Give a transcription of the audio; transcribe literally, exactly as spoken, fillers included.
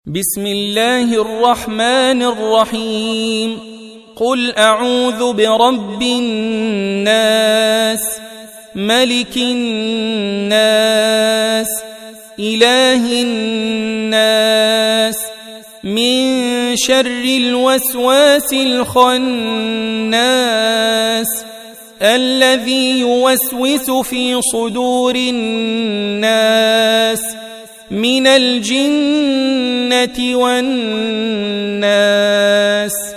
بسم الله الرحمن الرحيم قل أعوذ برب الناس ملك الناس إله الناس من شر الوسواس الخناس الذي يوسوس في صدور الناس من الجنة والناس.